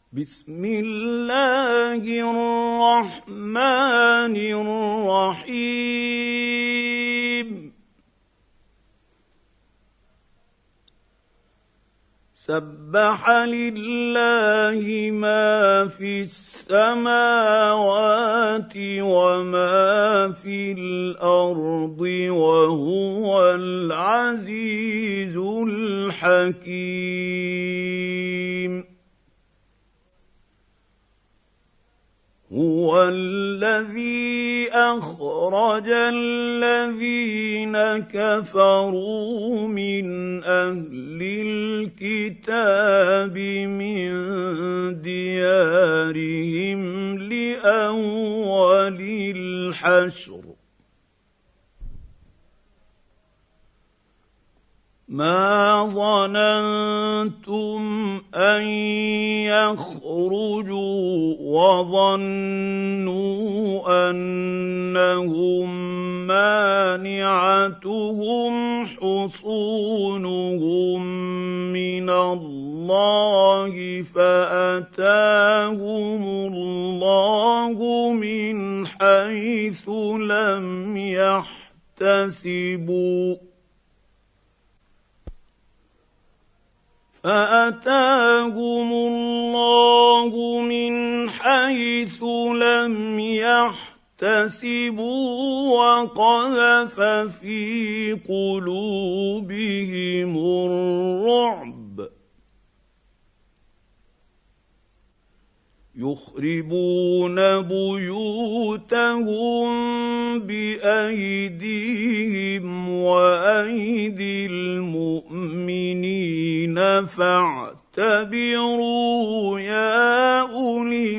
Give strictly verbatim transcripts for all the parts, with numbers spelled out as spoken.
بسم الله الرحمن الرحيم سبح لله ما في السماوات وما في الأرض وهو العزيز الحكيم هو الذي أخرج الذين كفروا من أهل الكتاب من ديارهم لأول الحشر ما ظننتم أن يخرجوا وظنوا أنهم مانعتهم حصونهم من الله فأتاهم الله من حيث لم يحتسبوا فأتاهم الله من حيث لم يحتسبوا وقذف في قلوبهم الرعب يخربون بيوتهم بأيديهم وأيدي المؤمنين فاعتبروا يا أولي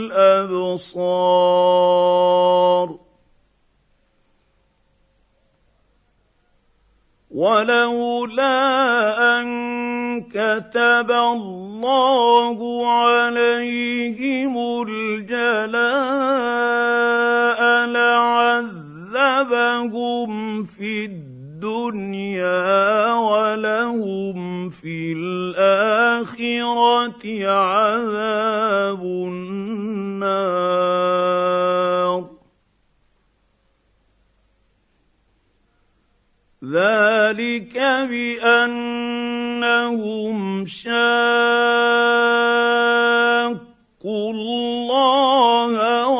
الأبصار ولولا أن كتب الله عليهم الجلاء لعذبهم في الدنيا ولهم في الآخرة عذاب النار ذلك بأنهم شاقوا الله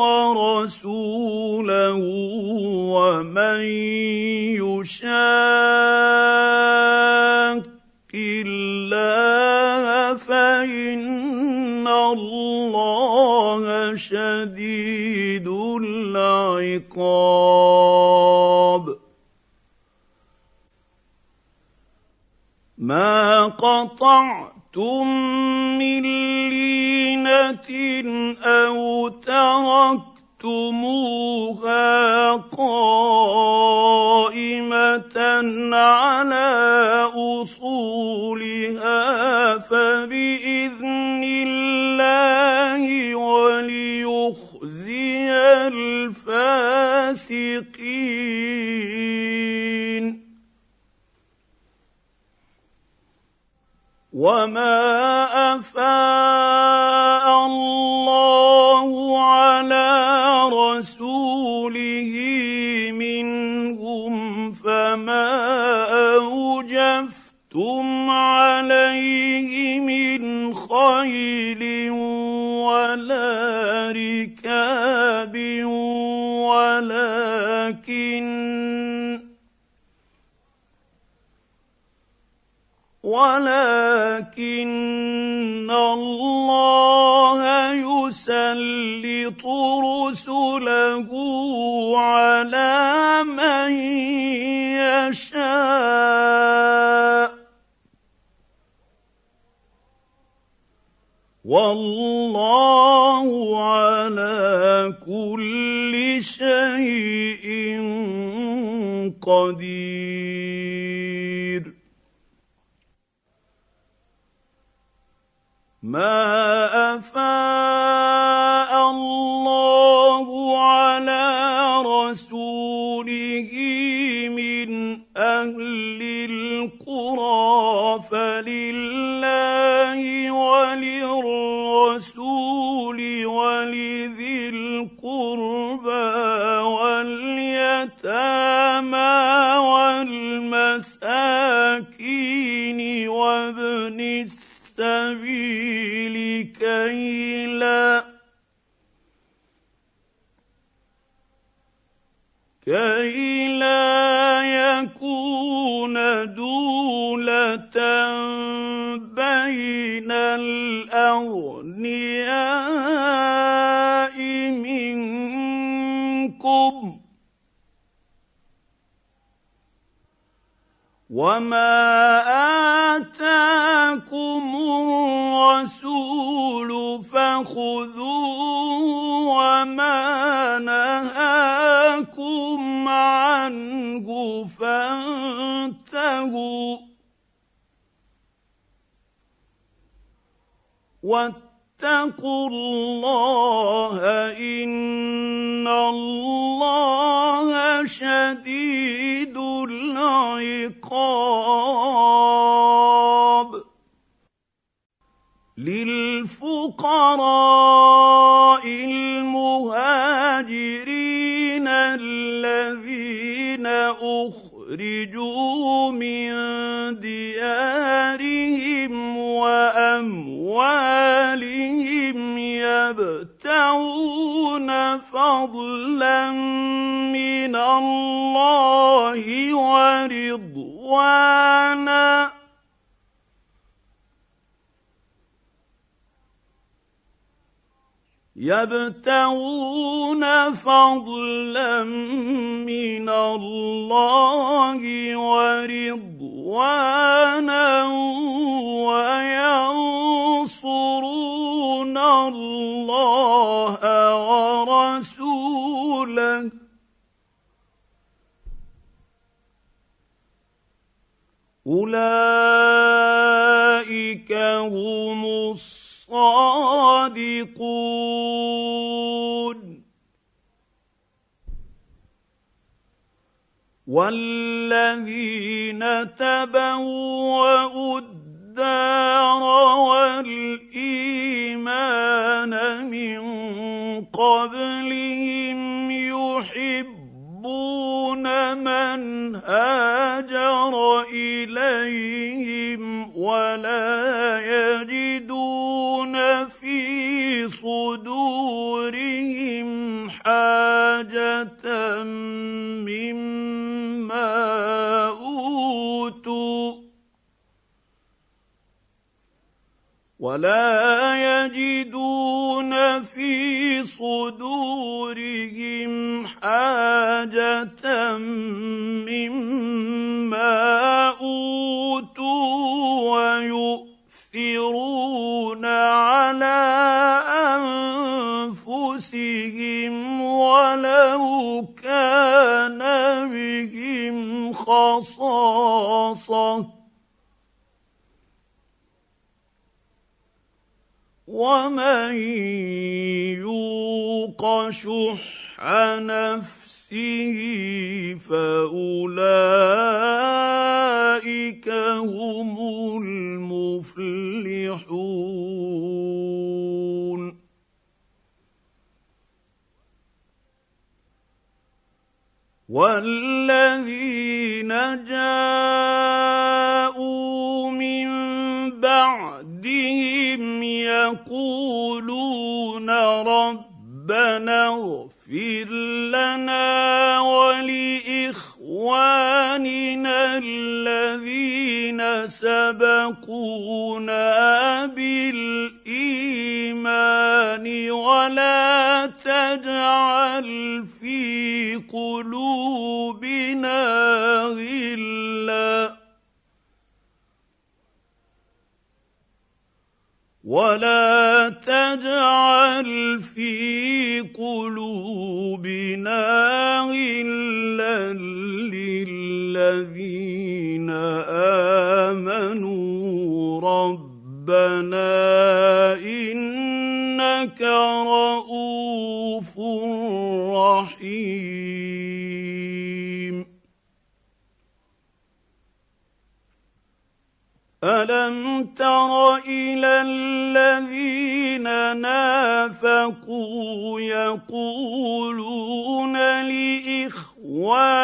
ورسوله ومن يشاق الله فإن الله شديد العقاب ما قطعتم من لينة أو تركتموها قائمة على أصولها فبإذن الله وليخزي الفاسقين وما أفاء الله على رسوله منهم فما أوجفتم عليه من خيل ولا ركاب ولكن ولكن الله يسلط رسله على من يشاء والله على كل شيء قدير ما أفاء الله على رسوله من أهل القرى فلله وللرسول السبيل كي لا كي لا يكون دولة بين الأغنياء منكم وما آتاكم الرسول فخذوه وما نهاكم عنه فانتهوا واتقوا الله إن الله شديد العقاب للفقراء المهاجرين الذين أخرجوا من ديارهم وأموالهم يبتغون فضلا من الله ورضوانا يبتغون فضلا من الله ورضوانا وينصرون الله ورسوله أولئك هم الصادقون والذين تبوأوا الدار والإيمان من قبلهم يحبون من هاجر إليهم ولا يجدون في صدورهم حاجة مما أوتوا ولا يجدون في صدورهم حاجة مما أوتوا ويؤثرون على أنفسهم ولو كان بهم خصاصة ومن يوق شح نفسه فأولئك هم المفلحون والذين جاءوا من بعدهم يقولون ربنا اغفر لنا ولإخواننا الذين سبقونا بالإيمان ولا تجعل في قلوبنا غلا ولا تجعل في قلوبنا غلا للذين آمنوا ربنا إنك رؤوف رحيم ألم تر إلى الذين نافقوا يقولون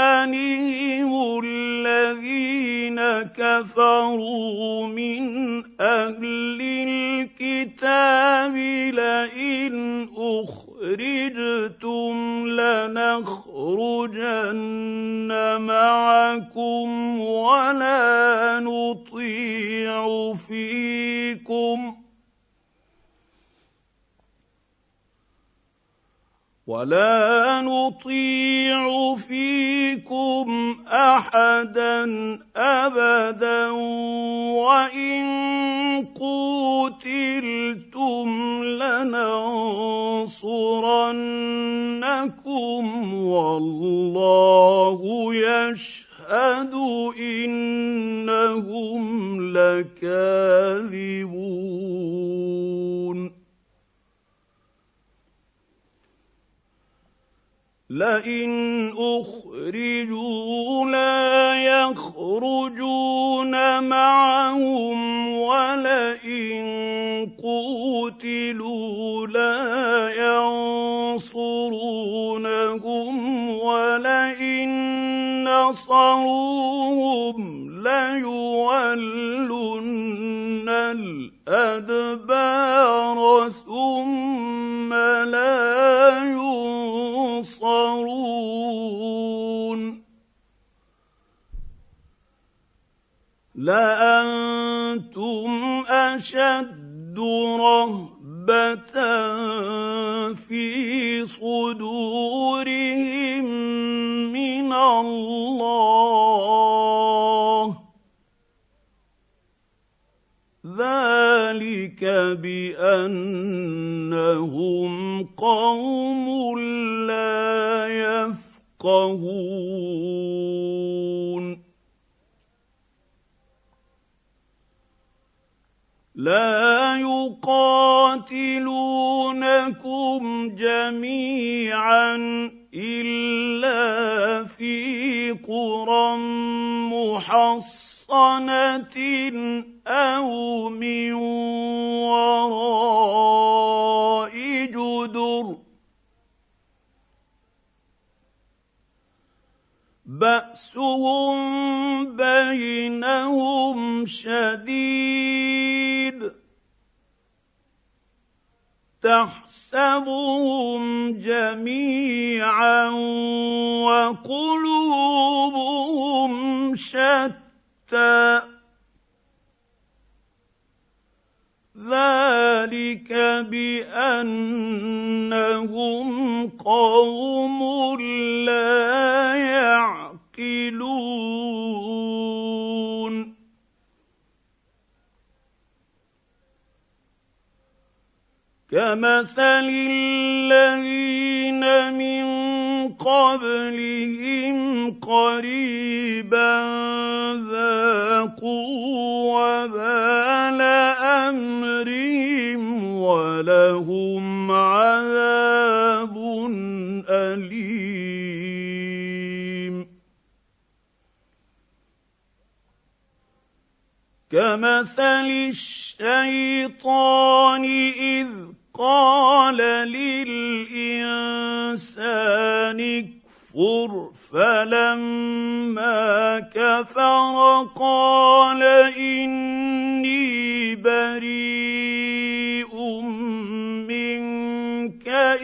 لإخوانهم الذين كفروا من أهل الكتاب لئن أخرجتم لنخرجن معكم ولا نطيع فيكم ولا نطيع فيكم أحدا أبدا وإن قوتلتم لننصرنكم والله يشهد إنهم لكاذبون لئن أخرجوا لا يخرجون معهم ولئن قوتلوا لا ينصرونهم ولئن نصروهم ليولن الأدبار ثم لا ينصرون لأنتم أشد رهبة في صدورهم من الله ذلك بأنهم قوم لا يفقهون لا يقاتلونكم جميعا إلا في قرى محصنة أو من وراء جدر بأسهم بينهم شديد تحسبهم جميعا وقلوبهم شتى ذلك بأنهم قوم لا يعقلون كمثل الذين من قبلهم قريبا ذاقوا وبال أمرهم ولهم عذاب أليم كمثل الشيطان إذ قال للإنسان اكفر فلما كفر قال إني بريء منك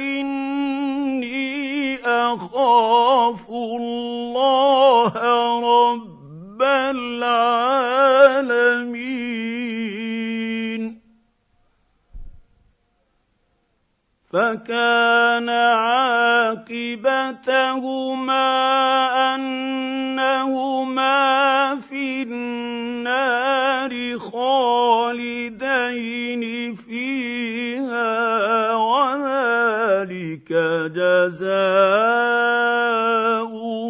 إني أخاف الله رب العالمين فكان عاقبتهما أنهما في النار خالدين فيها وذلك جزاء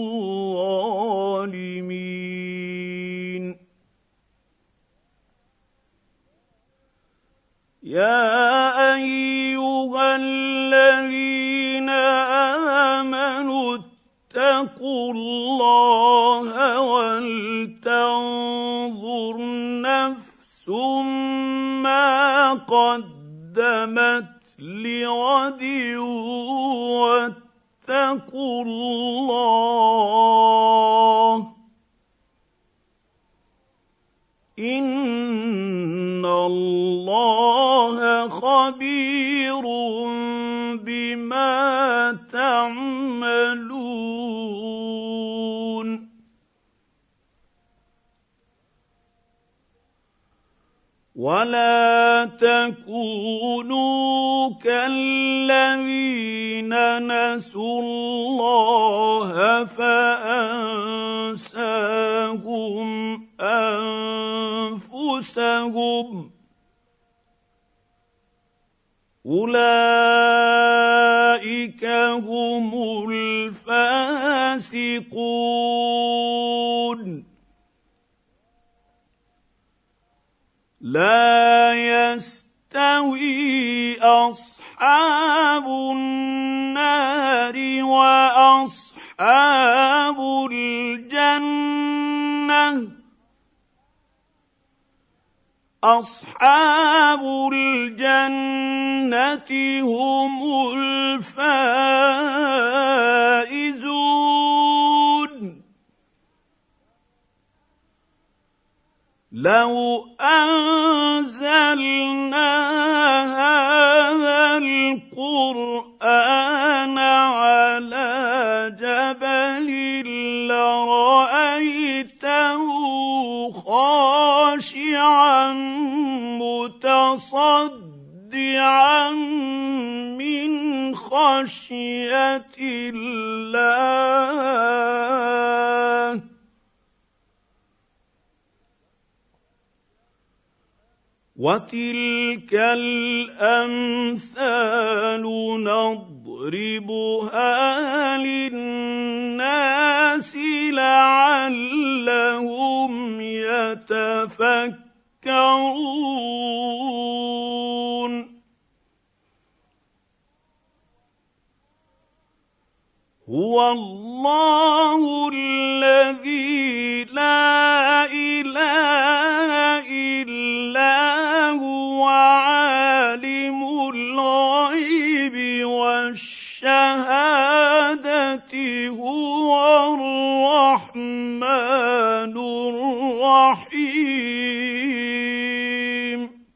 الظالمين يا أيها الذين آمنوا اتقوا الله ولتنظر نفس ما قدمت لغد واتقوا الله إن الله خبير بما تعملون ولا تكونوا كالذين نسوا الله فأنساهم أنفسهم أولئك هم الفاسقون لا يستوي أصحاب النار وأصحاب الجنة أصحاب الجنة هم الفائزون لو أنزلنا هذا القرآن على جبل لرأيته خاشعا متصدعا من خشية الله وتلك الأمثال نضربها للناس لعلهم يتفكرون هو الله الذي لا إله إلا هو عالم الغيب والشهادة هو الرحمن الرحيم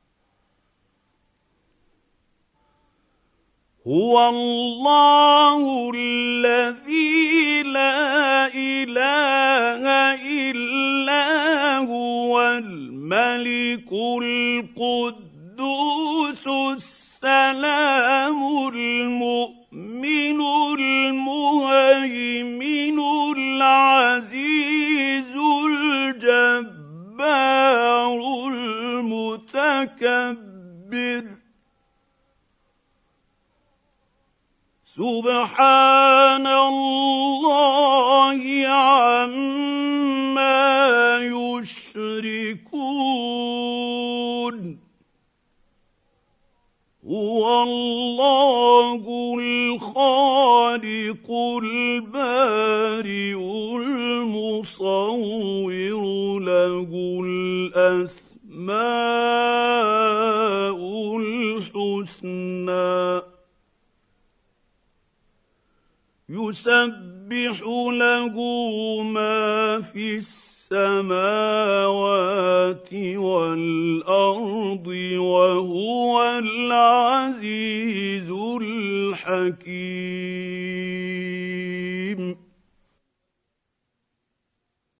هو الله الذي لا إله إلا هو الملك القدوس السلام المؤمن المهيمن العزيز الجبار المتكبر سبحان الله عما يشركون هو الله الخالق البارئ المصور له الأسماء الحسنى يسبح له ما في السماوات والأرض وهو العزيز الحكيم